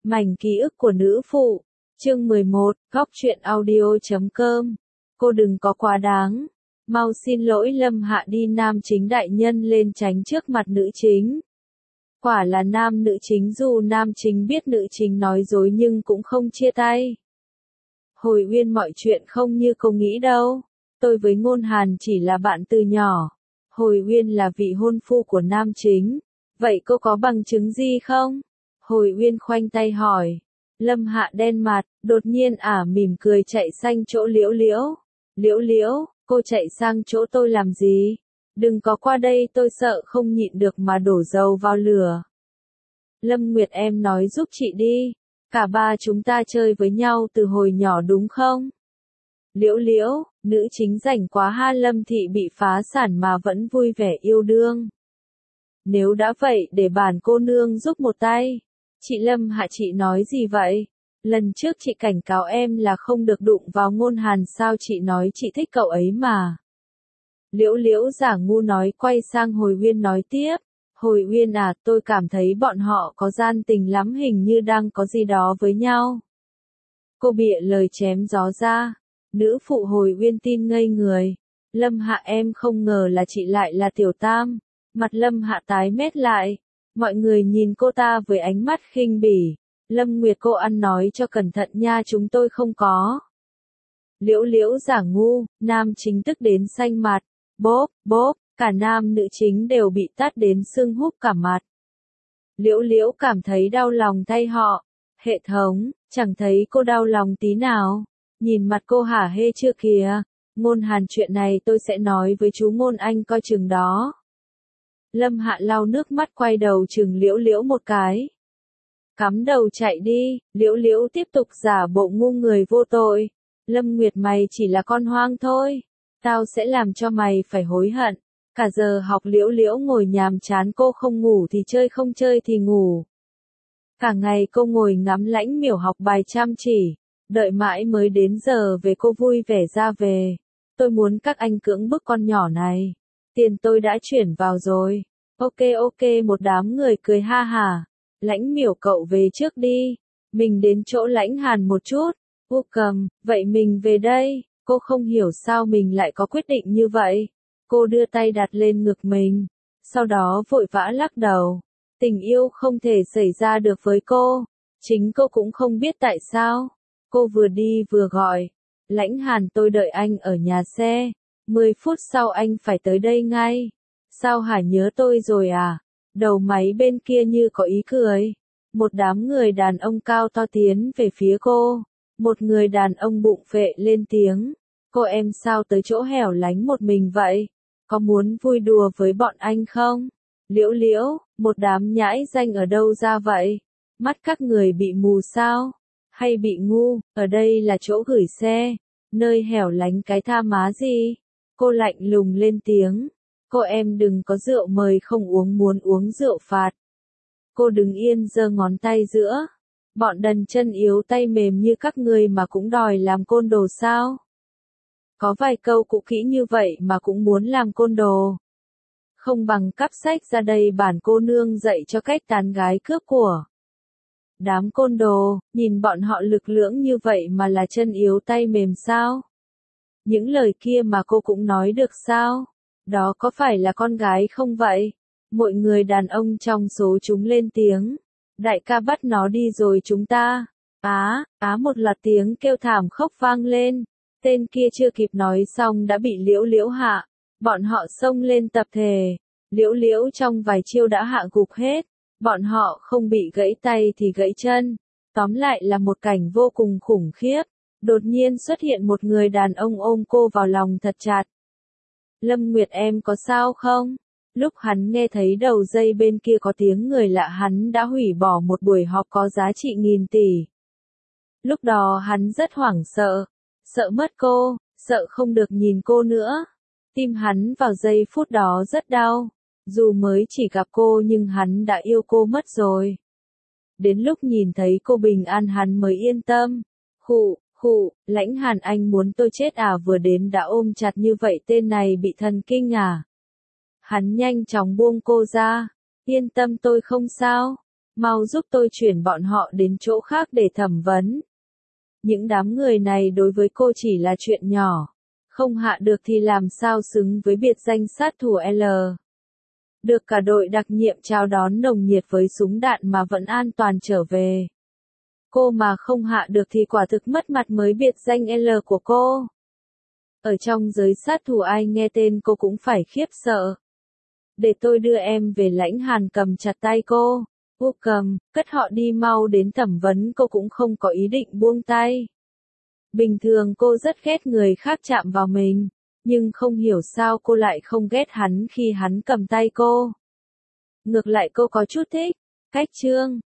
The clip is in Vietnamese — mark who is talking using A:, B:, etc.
A: Mảnh ký ức của nữ phụ, chương 11, góc truyện audio.com. Cô đừng có quá đáng. Mau xin lỗi Lâm Hạ đi, nam chính đại nhân lên tránh trước mặt nữ chính. Quả là nam nữ chính, dù nam chính biết nữ chính nói dối nhưng cũng không chia tay. Hồi Uyên, mọi chuyện không như cô nghĩ đâu. Tôi với Ngôn Hàn chỉ là bạn từ nhỏ. Hồi Uyên là vị hôn phu của nam chính. Vậy cô có bằng chứng gì không? Hồi Uyên khoanh tay hỏi. Lâm Hạ đen mặt, đột nhiên mỉm cười chạy sang chỗ Liễu Liễu. Liễu Liễu, cô chạy sang chỗ tôi làm gì? Đừng có qua đây, tôi sợ không nhịn được mà đổ dầu vào lửa. Lâm Nguyệt, em nói giúp chị đi. Cả ba chúng ta chơi với nhau từ hồi nhỏ đúng không? Liễu Liễu, nữ chính rảnh quá ha, Lâm thị bị phá sản mà vẫn vui vẻ yêu đương. Nếu đã vậy để bản cô nương giúp một tay. Chị Lâm Hạ, chị nói gì vậy? Lần trước chị cảnh cáo em là không được đụng vào Ngôn Hàn, sao chị nói chị thích cậu ấy mà. Liễu Liễu giả ngu nói, quay sang Hồi Uyên nói tiếp. Hồi Uyên tôi cảm thấy bọn họ có gian tình lắm, hình như đang có gì đó với nhau. Cô bịa lời chém gió ra. Nữ phụ Hồi Uyên tin ngây người. Lâm Hạ, em không ngờ là chị lại là Tiểu Tam. Mặt Lâm Hạ tái mét lại. Mọi người nhìn cô ta với ánh mắt khinh bỉ. Lâm Nguyệt, cô ăn nói cho cẩn thận nha, chúng tôi không có. Liễu Liễu giả ngu, nam chính tức đến xanh mặt. Bốp, bốp, cả nam nữ chính đều bị tát đến sưng húp cả mặt. Liễu Liễu cảm thấy đau lòng thay họ. Hệ thống, chẳng thấy cô đau lòng tí nào. Nhìn mặt cô hả hê chưa kìa. Ngôn Hàn, chuyện này tôi sẽ nói với chú Ngôn, anh coi chừng đó. Lâm Hạ lau nước mắt quay đầu chừng Liễu Liễu một cái. Cắm đầu chạy đi. Liễu Liễu tiếp tục giả bộ ngu người vô tội. Lâm Nguyệt, mày chỉ là con hoang thôi. Tao sẽ làm cho mày phải hối hận. Cả giờ học Liễu Liễu ngồi nhàm chán, cô không ngủ thì chơi, không chơi thì ngủ. Cả ngày cô ngồi ngắm Lãnh Miểu học bài chăm chỉ. Đợi mãi mới đến giờ về cô vui vẻ ra về. Tôi muốn các anh cưỡng bức con nhỏ này. Tiền tôi đã chuyển vào rồi. Ok, một đám người cười ha hả. Lãnh Miểu, cậu về trước đi. Mình đến chỗ Lãnh Hàn một chút. Cầm, vậy mình về đây. Cô không hiểu sao mình lại có quyết định như vậy. Cô đưa tay đặt lên ngực mình. Sau đó vội vã lắc đầu. Tình yêu không thể xảy ra được với cô. Chính cô cũng không biết tại sao. Cô vừa đi vừa gọi. Lãnh Hàn, tôi đợi anh ở nhà xe. 10 phút sau anh phải tới đây ngay. Sao hả, nhớ tôi rồi à? Đầu máy bên kia như có ý cười. Một đám người đàn ông cao to tiến về phía cô. Một người đàn ông bụng phệ lên tiếng. Cô em sao tới chỗ hẻo lánh một mình vậy? Có muốn vui đùa với bọn anh không? Liễu Liễu, một đám nhãi danh ở đâu ra vậy? Mắt các người bị mù sao? Hay bị ngu? Ở đây là chỗ gửi xe. Nơi hẻo lánh cái tha má gì? Cô lạnh lùng lên tiếng. Cô em đừng có rượu mời không uống, muốn uống rượu phạt. Cô đứng yên giơ ngón tay giữa. Bọn đần chân yếu tay mềm như các người mà cũng đòi làm côn đồ sao? Có vài câu cũ kỹ như vậy mà cũng muốn làm côn đồ. Không bằng cắp sách ra đây, bản cô nương dạy cho cách tán gái cướp của. Đám côn đồ, nhìn bọn họ lực lưỡng như vậy mà là chân yếu tay mềm sao? Những lời kia mà cô cũng nói được sao? Đó có phải là con gái không vậy? Mọi người đàn ông trong số chúng lên tiếng. Đại ca bắt nó đi rồi chúng ta. Một loạt tiếng kêu thảm khóc vang lên. Tên kia chưa kịp nói xong đã bị Liễu Liễu hạ. Bọn họ xông lên tập thể. Liễu Liễu trong vài chiêu đã hạ gục hết. Bọn họ không bị gãy tay thì gãy chân. Tóm lại là một cảnh vô cùng khủng khiếp. Đột nhiên xuất hiện một người đàn ông ôm cô vào lòng thật chặt. Lâm Nguyệt, em có sao không? Lúc hắn nghe thấy đầu dây bên kia có tiếng người lạ, hắn đã hủy bỏ một buổi họp có giá trị nghìn tỷ. Lúc đó hắn rất hoảng sợ. Sợ mất cô, sợ không được nhìn cô nữa. Tim hắn vào giây phút đó rất đau. Dù mới chỉ gặp cô nhưng hắn đã yêu cô mất rồi. Đến lúc nhìn thấy cô bình an hắn mới yên tâm. Lãnh Hàn, anh muốn tôi chết à? Vừa đến đã ôm chặt như vậy, tên này bị thần kinh à? Hắn nhanh chóng buông cô ra. Yên tâm, tôi không sao. Mau giúp tôi chuyển bọn họ đến chỗ khác để thẩm vấn. Những đám người này đối với cô chỉ là chuyện nhỏ. Không hạ được thì làm sao xứng với biệt danh sát thủ L. Được cả đội đặc nhiệm chào đón nồng nhiệt với súng đạn mà vẫn an toàn trở về. Cô mà không hạ được thì quả thực mất mặt mới biệt danh L của cô. Ở trong giới sát thủ ai nghe tên cô cũng phải khiếp sợ. Để tôi đưa em về lãnh Hàn, cầm chặt tay cô. Úp cầm, cất họ đi mau đến thẩm vấn. Cô cũng không có ý định buông tay. Bình thường cô rất ghét người khác chạm vào mình, nhưng không hiểu sao cô lại không ghét hắn khi hắn cầm tay cô. Ngược lại cô có chút thích. Cách Trương